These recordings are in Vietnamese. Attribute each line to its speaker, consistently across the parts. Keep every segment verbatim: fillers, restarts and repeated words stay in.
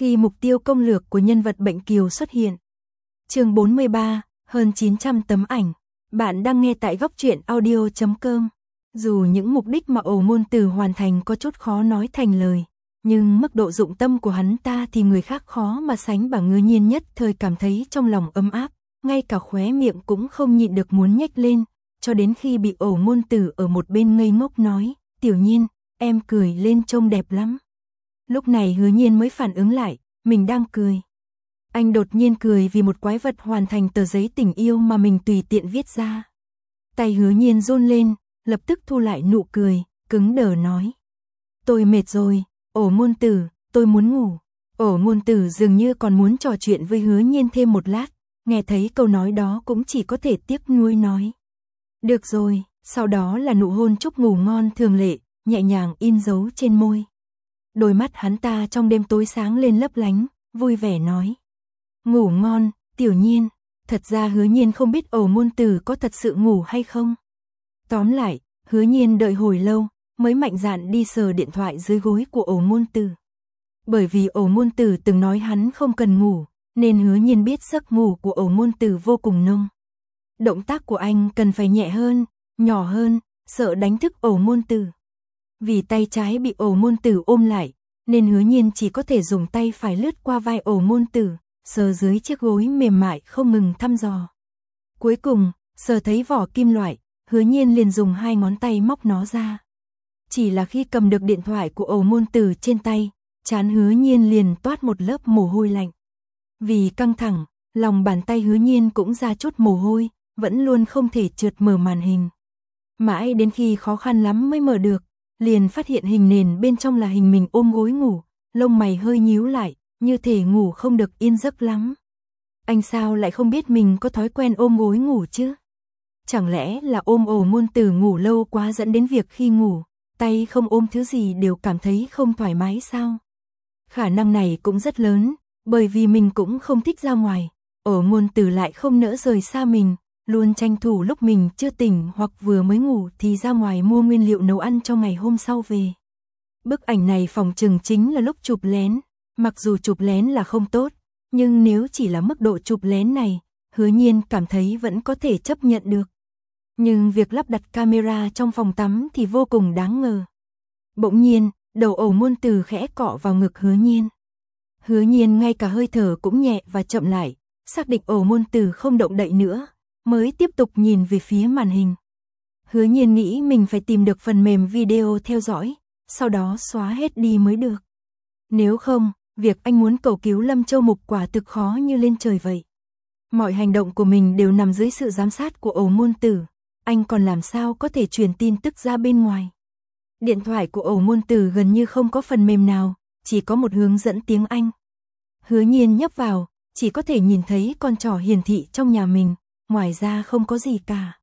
Speaker 1: khi mục tiêu công lược của nhân vật bệnh kiều xuất hiện. Chương bốn mươi ba, hơn chín trăm tấm ảnh. Bạn đang nghe tại góc truyện audio chấm com. Dù những mục đích mà Ổ Môn Tử hoàn thành có chút khó nói thành lời, nhưng mức độ dụng tâm của hắn ta thì người khác khó mà sánh bằng. Ngư Nhiên nhất thời cảm thấy trong lòng ấm áp, ngay cả khóe miệng cũng không nhịn được muốn nhếch lên, cho đến khi bị Ổ Môn Tử ở một bên ngây ngốc nói, "Tiểu Nhiên, em cười lên trông đẹp lắm." Lúc này Hứa Nhiên mới phản ứng lại, mình đang cười. Anh đột nhiên cười vì một quái vật hoàn thành tờ giấy tình yêu mà mình tùy tiện viết ra. Tay Hứa Nhiên run lên, lập tức thu lại nụ cười, cứng đờ nói, "Tôi mệt rồi, Ổ Môn Tử, tôi muốn ngủ." Ổ Môn Tử dường như còn muốn trò chuyện với Hứa Nhiên thêm một lát, nghe thấy câu nói đó cũng chỉ có thể tiếc nuối nói, "Được rồi." Sau đó là nụ hôn chúc ngủ ngon thường lệ, nhẹ nhàng in dấu trên môi. Đôi mắt hắn ta trong đêm tối sáng lên lấp lánh, vui vẻ nói, "Ngủ ngon, Tiểu Nhiên." Thật ra Hứa Nhiên không biết Ổ Môn Tử có thật sự ngủ hay không. Tóm lại, Hứa Nhiên đợi hồi lâu, mới mạnh dạn đi sờ điện thoại dưới gối của Ổ Môn Tử. Bởi vì Ổ Môn Tử từng nói hắn không cần ngủ, nên Hứa Nhiên biết giấc ngủ của Ổ Môn Tử vô cùng nông. Động tác của anh cần phải nhẹ hơn, nhỏ hơn, sợ đánh thức Ổ Môn Tử. Vì tay trái bị Ổ Môn Tử ôm lại, nên Hứa Nhiên chỉ có thể dùng tay phải lướt qua vai Ổ Môn Tử, sờ dưới chiếc gối mềm mại không ngừng thăm dò. Cuối cùng, sờ thấy vỏ kim loại, Hứa Nhiên liền dùng hai ngón tay móc nó ra. Chỉ là khi cầm được điện thoại của Ổ Môn Tử trên tay, trán Hứa Nhiên liền toát một lớp mồ hôi lạnh. Vì căng thẳng, lòng bàn tay Hứa Nhiên cũng ra chút mồ hôi, vẫn luôn không thể trượt mở màn hình. Mãi đến khi khó khăn lắm mới mở được, liền phát hiện hình nền bên trong là hình mình ôm gối ngủ, lông mày hơi nhíu lại, như thể ngủ không được yên giấc lắm. Anh sao lại không biết mình có thói quen ôm gối ngủ chứ? Chẳng lẽ là ôm Ổ Môn Tử ngủ lâu quá dẫn đến việc khi ngủ, tay không ôm thứ gì đều cảm thấy không thoải mái sao? Khả năng này cũng rất lớn, bởi vì mình cũng không thích ra ngoài, Ổ Môn Tử lại không nỡ rời xa mình, luôn tranh thủ lúc mình chưa tỉnh hoặc vừa mới ngủ thì ra ngoài mua nguyên liệu nấu ăn cho ngày hôm sau về. Bức ảnh này phòng chừng chính là lúc chụp lén, mặc dù chụp lén là không tốt, nhưng nếu chỉ là mức độ chụp lén này, Hứa Nhiên cảm thấy vẫn có thể chấp nhận được. Nhưng việc lắp đặt camera trong phòng tắm thì vô cùng đáng ngờ. Bỗng nhiên, đầu Ổ Môn Tử khẽ cọ vào ngực Hứa Nhiên. Hứa Nhiên ngay cả hơi thở cũng nhẹ và chậm lại, xác định Ổ Môn Tử không động đậy nữa, mới tiếp tục nhìn về phía màn hình. Hứa Nhiên nghĩ mình phải tìm được phần mềm video theo dõi, sau đó xóa hết đi mới được. Nếu không, việc anh muốn cầu cứu Lâm Châu Mục quả thực khó như lên trời vậy. Mọi hành động của mình đều nằm dưới sự giám sát của Ổ Môn Tử, anh còn làm sao có thể truyền tin tức ra bên ngoài. Điện thoại của Ổ Môn Tử gần như không có phần mềm nào, chỉ có một hướng dẫn tiếng Anh. Hứa Nhiên nhấp vào, chỉ có thể nhìn thấy con trỏ hiển thị trong nhà mình, ngoài ra không có gì cả.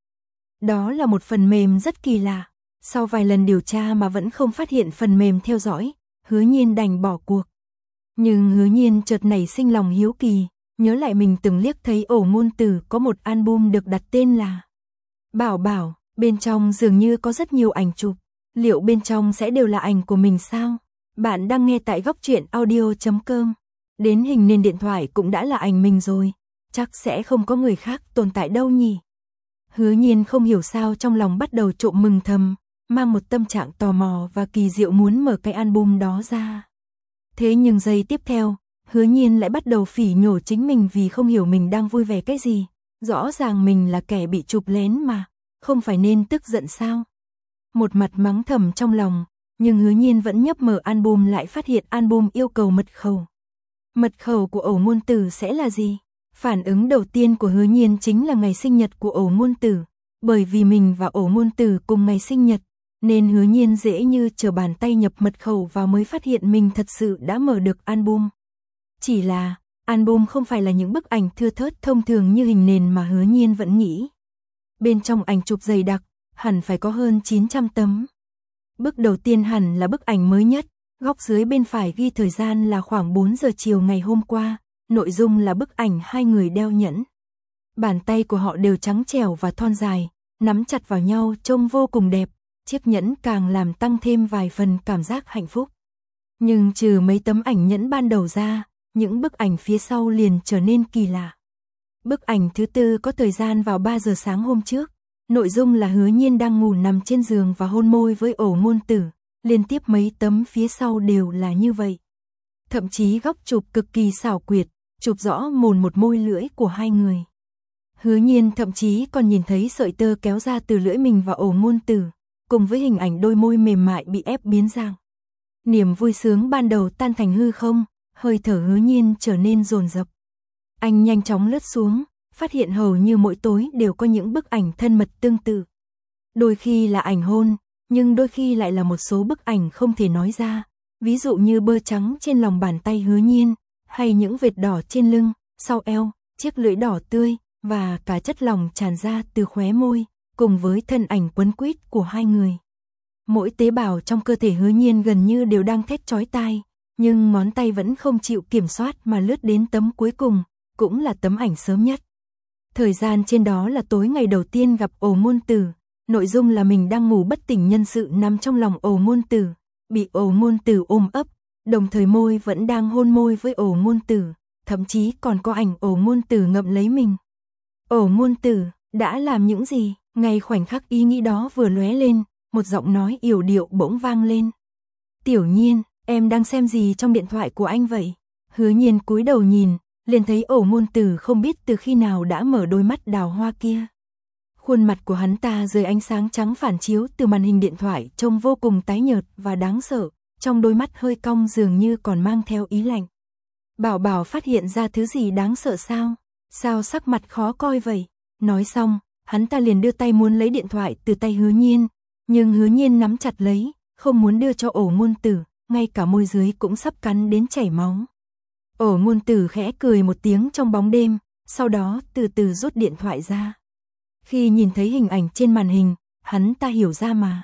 Speaker 1: Đó là một phần mềm rất kỳ lạ, sau vài lần điều tra mà vẫn không phát hiện phần mềm theo dõi, Hứa Nhiên đành bỏ cuộc. Nhưng Hứa Nhiên chợt nảy sinh lòng hiếu kỳ, nhớ lại mình từng liếc thấy Ổ Môn Tử có một album được đặt tên là Bảo Bảo, bên trong dường như có rất nhiều ảnh chụp, liệu bên trong sẽ đều là ảnh của mình sao? Bạn đang nghe tại góc truyện audio chấm com. Đến hình nền điện thoại cũng đã là ảnh mình rồi, chắc sẽ không có người khác tồn tại đâu nhỉ? Hứa Nhiên không hiểu sao trong lòng bắt đầu trộm mừng thầm, mang một tâm trạng tò mò và kỳ diệu muốn mở cái album đó ra. Thế nhưng giây tiếp theo, Hứa Nhiên lại bắt đầu phỉ nhổ chính mình vì không hiểu mình đang vui vẻ cái gì. Rõ ràng mình là kẻ bị chụp lén mà, không phải nên tức giận sao? Một mặt mắng thầm trong lòng, nhưng Hứa Nhiên vẫn nhấp mở album lại phát hiện album yêu cầu mật khẩu. Mật khẩu của Ổ Môn Tử sẽ là gì? Phản ứng đầu tiên của Hứa Nhiên chính là ngày sinh nhật của Ổ Môn Tử, bởi vì mình và Ổ Môn Tử cùng ngày sinh nhật, nên Hứa Nhiên dễ như trở bàn tay nhập mật khẩu vào mới phát hiện mình thật sự đã mở được album. Chỉ là, album không phải là những bức ảnh thưa thớt thông thường như hình nền mà Hứa Nhiên vẫn nghĩ. Bên trong ảnh chụp dày đặc, hẳn phải có hơn chín trăm tấm. Bức đầu tiên hẳn là bức ảnh mới nhất, góc dưới bên phải ghi thời gian là khoảng bốn giờ chiều ngày hôm qua, nội dung là bức ảnh hai người đeo nhẫn. Bàn tay của họ đều trắng trẻo và thon dài, nắm chặt vào nhau trông vô cùng đẹp, chiếc nhẫn càng làm tăng thêm vài phần cảm giác hạnh phúc. Nhưng trừ mấy tấm ảnh nhẫn ban đầu ra, những bức ảnh phía sau liền trở nên kỳ lạ. Bức ảnh thứ tư có thời gian vào ba giờ sáng hôm trước, nội dung là Hứa Nhiên đang ngủ nằm trên giường và hôn môi với Ổ Ngôn Tử, liên tiếp mấy tấm phía sau đều là như vậy. Thậm chí góc chụp cực kỳ xảo quyệt, chụp rõ mồn một môi lưỡi của hai người. Hứa Nhiên thậm chí còn nhìn thấy sợi tơ kéo ra từ lưỡi mình và Ổ Ngôn Tử, cùng với hình ảnh đôi môi mềm mại bị ép biến dạng. Niềm vui sướng ban đầu tan thành hư không, hơi thở Hứa Nhiên trở nên dồn dập. Anh nhanh chóng lướt xuống, phát hiện hầu như mỗi tối đều có những bức ảnh thân mật tương tự. Đôi khi là ảnh hôn, nhưng đôi khi lại là một số bức ảnh không thể nói ra, ví dụ như bơ trắng trên lòng bàn tay Hứa Nhiên, hay những vệt đỏ trên lưng, sau eo, chiếc lưỡi đỏ tươi, và cả chất lỏng tràn ra từ khóe môi, cùng với thân ảnh quấn quýt của hai người. Mỗi tế bào trong cơ thể Hứa Nhiên gần như đều đang thét chói tai, nhưng ngón tay vẫn không chịu kiểm soát mà lướt đến tấm cuối cùng, cũng là tấm ảnh sớm nhất. Thời gian trên đó là tối ngày đầu tiên gặp Ổ Ngôn Tử, nội dung là mình đang ngủ bất tỉnh nhân sự nằm trong lòng Ổ Ngôn Tử, bị Ổ Ngôn Tử ôm ấp, đồng thời môi vẫn đang hôn môi với Ổ Ngôn Tử, thậm chí còn có ảnh Ổ Ngôn Tử ngậm lấy mình. Ổ Ngôn Tử đã làm những gì? Ngay khoảnh khắc ý nghĩ đó vừa lóe lên, một giọng nói yểu điệu bỗng vang lên. Tiểu Nhiên, em đang xem gì trong điện thoại của anh vậy? Hứa Nhiên cúi đầu nhìn, liền thấy Ổ Ngôn Tử không biết từ khi nào đã mở đôi mắt đào hoa kia. Khuôn mặt của hắn ta dưới ánh sáng trắng phản chiếu từ màn hình điện thoại trông vô cùng tái nhợt và đáng sợ, trong đôi mắt hơi cong dường như còn mang theo ý lạnh. Bảo Bảo phát hiện ra thứ gì đáng sợ sao? Sao sắc mặt khó coi vậy? Nói xong, hắn ta liền đưa tay muốn lấy điện thoại từ tay Hứa Nhiên, nhưng Hứa Nhiên nắm chặt lấy, không muốn đưa cho Ổ Ngôn Tử, ngay cả môi dưới cũng sắp cắn đến chảy máu. Ổ Ngôn Tử khẽ cười một tiếng trong bóng đêm, sau đó từ từ rút điện thoại ra. Khi nhìn thấy hình ảnh trên màn hình, hắn ta hiểu ra mà.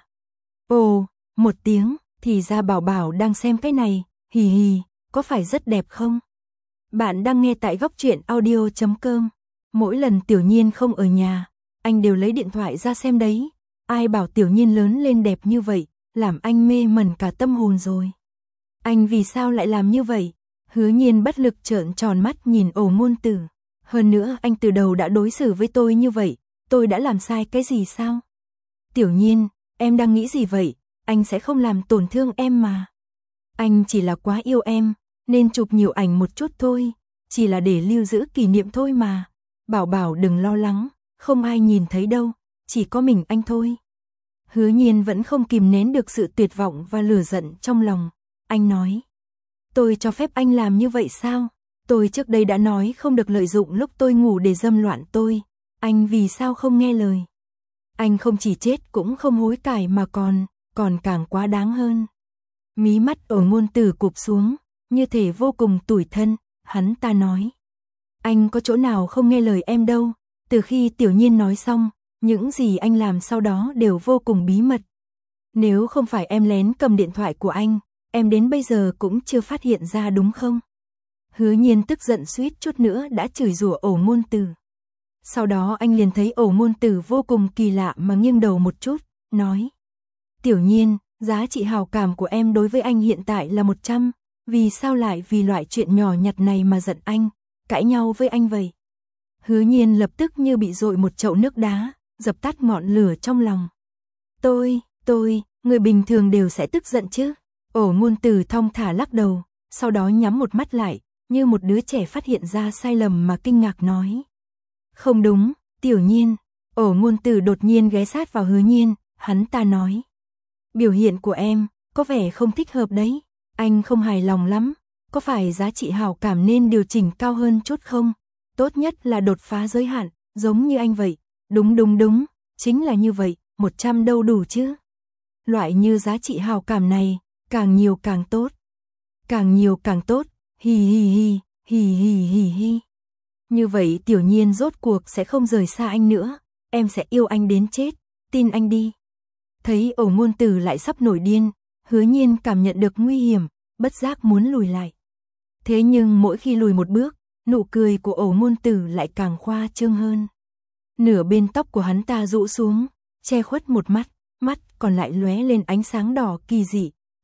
Speaker 1: Ồ, một tiếng, thì ra Bảo Bảo đang xem cái này, hì hì, có phải rất đẹp không? Bạn đang nghe tại góc truyện audio chấm com. Mỗi lần Tiểu Nhiên không ở nhà, anh đều lấy điện thoại ra xem đấy. Ai bảo Tiểu Nhiên lớn lên đẹp như vậy, làm anh mê mẩn cả tâm hồn rồi. Anh vì sao lại làm như vậy? Hứa Nhiên bất lực trợn tròn mắt nhìn Ổ Ngôn Tử. Hơn nữa anh từ đầu đã đối xử với tôi như vậy, tôi đã làm sai cái gì sao? Tiểu Nhiên, em đang nghĩ gì vậy? Anh sẽ không làm tổn thương em mà. Anh chỉ là quá yêu em, nên chụp nhiều ảnh một chút thôi, chỉ là để lưu giữ kỷ niệm thôi mà. Bảo Bảo đừng lo lắng, không ai nhìn thấy đâu, chỉ có mình anh thôi. Hứa Nhiên vẫn không kìm nén được sự tuyệt vọng và lửa giận trong lòng. Anh nói, tôi cho phép anh làm như vậy sao? Tôi trước đây đã nói không được lợi dụng lúc tôi ngủ để dâm loạn tôi. Anh vì sao không nghe lời? Anh không chỉ chết cũng không hối cải mà còn, còn càng quá đáng hơn. Mí mắt Ổ Ngôn Tử cụp xuống, như thể vô cùng tủi thân, hắn ta nói. Anh có chỗ nào không nghe lời em đâu, từ khi Tiểu Nhiên nói xong, những gì anh làm sau đó đều vô cùng bí mật. Nếu không phải em lén cầm điện thoại của anh, em đến bây giờ cũng chưa phát hiện ra đúng không? Hứa Nhiên tức giận suýt chút nữa đã chửi rủa Ổ Ngôn Tử. Sau đó anh liền thấy Ổ Ngôn Tử vô cùng kỳ lạ mà nghiêng đầu một chút, nói. Tiểu Nhiên, giá trị hào cảm của em đối với anh hiện tại là một trăm, vì sao lại vì loại chuyện nhỏ nhặt này mà giận anh, cãi nhau với anh vậy? Hứa Nhiên lập tức như bị dội một chậu nước đá, dập tắt ngọn lửa trong lòng. Tôi, tôi, người bình thường đều sẽ tức giận chứ. Ổ Ngôn Tử thong thả lắc đầu, sau đó nhắm một mắt lại, như một đứa trẻ phát hiện ra sai lầm mà kinh ngạc nói. Không đúng, Tiểu Nhiên. Ổ Ngôn Tử đột nhiên ghé sát vào Hứa Nhiên, hắn ta nói. Biểu hiện của em, có vẻ không thích hợp đấy. Anh không hài lòng lắm, có phải giá trị hảo cảm nên điều chỉnh cao hơn chút không? Tốt nhất là đột phá giới hạn, giống như anh vậy. Đúng đúng đúng, chính là như vậy, một trăm đâu đủ chứ. Loại như giá trị hảo cảm này, càng nhiều càng tốt. Càng nhiều càng tốt, hì hì hì, hì hì hì hì. Như vậy Tiểu Nhiên rốt cuộc sẽ không rời xa anh nữa, em sẽ yêu anh đến chết, tin anh đi. Thấy Ổ Ngôn Tử lại sắp nổi điên, Hứa Nhiên cảm nhận được nguy hiểm, bất giác muốn lùi lại. Thế nhưng mỗi khi lùi một bước, nụ cười của Ổ Ngôn Tử lại càng khoa trương hơn. Nửa bên tóc của hắn ta rũ xuống, che khuất một mắt, mắt còn lại lóe lên ánh sáng đỏ kỳ dị,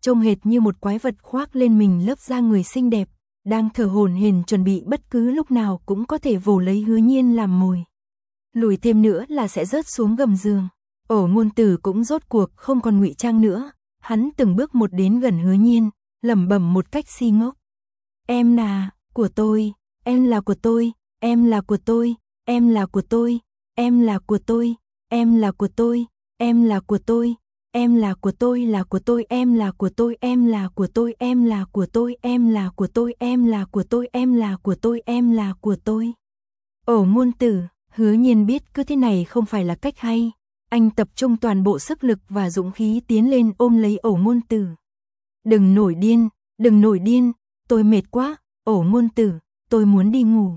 Speaker 1: trông hệt như một quái vật khoác lên mình lớp da người xinh đẹp, đang thở hổn hển chuẩn bị bất cứ lúc nào cũng có thể vồ lấy Hứa Nhiên làm mồi. Lùi thêm nữa là sẽ rớt xuống gầm giường. Ổ Ngôn Tử cũng rốt cuộc không còn ngụy trang nữa, hắn từng bước một đến gần Hứa Nhiên, lẩm bẩm một cách si ngốc. Em là của tôi, em là của tôi, em là của tôi, em là của tôi, em là của tôi, em là của tôi, em là của tôi, em là của tôi là của tôi, em là của tôi, em là của tôi, em là của tôi, em là của tôi, em là của tôi, em là của tôi, em là của tôi. Ổ Ngôn Tử, Hứa Nhiên biết cứ thế này không phải là cách hay, anh tập trung toàn bộ sức lực và dũng khí tiến lên ôm lấy Ổ Ngôn Tử. Đừng nổi điên, đừng nổi điên, tôi mệt quá, Ổ Ngôn Tử, tôi muốn đi ngủ.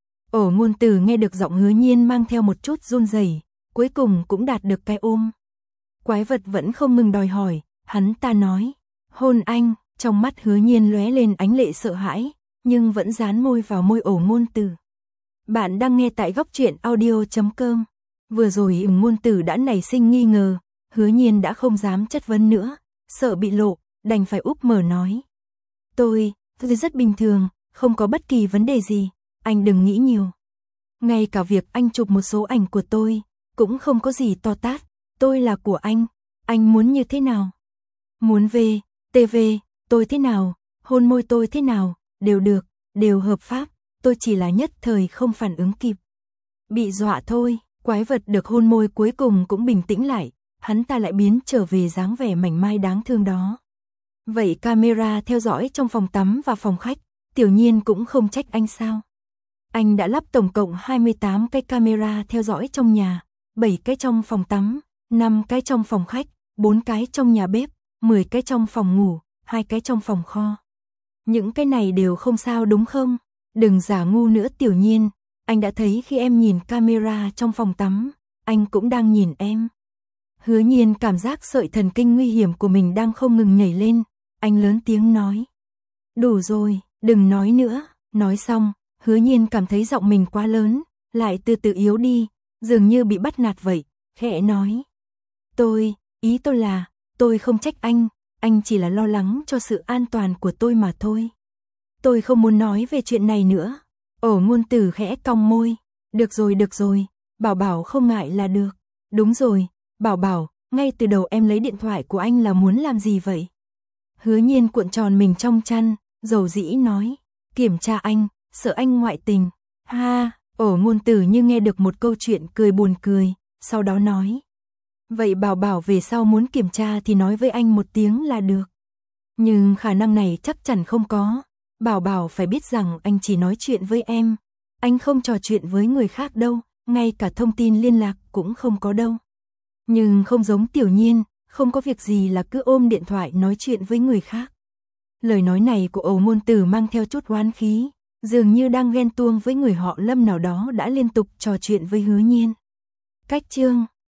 Speaker 1: Ổ Ngôn Tử nghe được giọng Hứa Nhiên mang theo một chút run rẩy, cuối cùng cũng đạt được cái ôm. Quái vật vẫn không ngừng đòi hỏi, hắn ta nói, hôn anh, trong mắt Hứa Nhiên lóe lên ánh lệ sợ hãi, nhưng vẫn dán môi vào môi Ổ Ngôn Tử. Bạn đang nghe tại góc truyện audio chấm com. Vừa rồi Ổ Ngôn Tử đã nảy sinh nghi ngờ, Hứa Nhiên đã không dám chất vấn nữa, sợ bị lộ, đành phải úp mở nói. Tôi, tôi rất bình thường, không có bất kỳ vấn đề gì, anh đừng nghĩ nhiều. Ngay cả việc anh chụp một số ảnh của tôi, cũng không có gì to tát, tôi là của anh, anh muốn như thế nào? Muốn về, tê vê, tôi thế nào, hôn môi tôi thế nào, đều được, đều hợp pháp, tôi chỉ là nhất thời không phản ứng kịp. Bị dọa thôi, quái vật được hôn môi cuối cùng cũng bình tĩnh lại, hắn ta lại biến trở về dáng vẻ mảnh mai đáng thương đó. Vậy camera theo dõi trong phòng tắm và phòng khách, Tiểu Nhiên cũng không trách anh sao? Anh đã lắp tổng cộng hai mươi tám cái camera theo dõi trong nhà, bảy cái trong phòng tắm, năm cái trong phòng khách, bốn cái trong nhà bếp, mười cái trong phòng ngủ, hai cái trong phòng kho. Những cái này đều không sao đúng không? Đừng giả ngu nữa Tiểu Nhiên, anh đã thấy khi em nhìn camera trong phòng tắm, anh cũng đang nhìn em. Hứa Nhiên cảm giác sợi thần kinh nguy hiểm của mình đang không ngừng nhảy lên, anh lớn tiếng nói. Đủ rồi, đừng nói nữa, nói xong, Hứa Nhiên cảm thấy giọng mình quá lớn, lại từ từ yếu đi, dường như bị bắt nạt vậy, khẽ nói. Tôi, ý tôi là, tôi không trách anh, anh chỉ là lo lắng cho sự an toàn của tôi mà thôi. Tôi không muốn nói về chuyện này nữa. Ổ Ngôn Tử khẽ cong môi. Được rồi, được rồi, Bảo Bảo không ngại là được. Đúng rồi, Bảo Bảo, ngay từ đầu em lấy điện thoại của anh là muốn làm gì vậy? Hứa Nhiên cuộn tròn mình trong chăn, dầu dĩ nói. Kiểm tra anh, sợ anh ngoại tình. Ha, Ổ Ngôn Tử như nghe được một câu chuyện cười buồn cười, sau đó nói. Vậy Bảo Bảo về sau muốn kiểm tra thì nói với anh một tiếng là được. Nhưng khả năng này chắc chắn không có. Bảo Bảo phải biết rằng anh chỉ nói chuyện với em. Anh không trò chuyện với người khác đâu, ngay cả thông tin liên lạc cũng không có đâu. Nhưng không giống Tiểu Nhiên, không có việc gì là cứ ôm điện thoại nói chuyện với người khác. Lời nói này của Ổ Ngôn Tử mang theo chút oán khí, dường như đang ghen tuông với người họ Lâm nào đó đã liên tục trò chuyện với Hứa Nhiên. Cách chương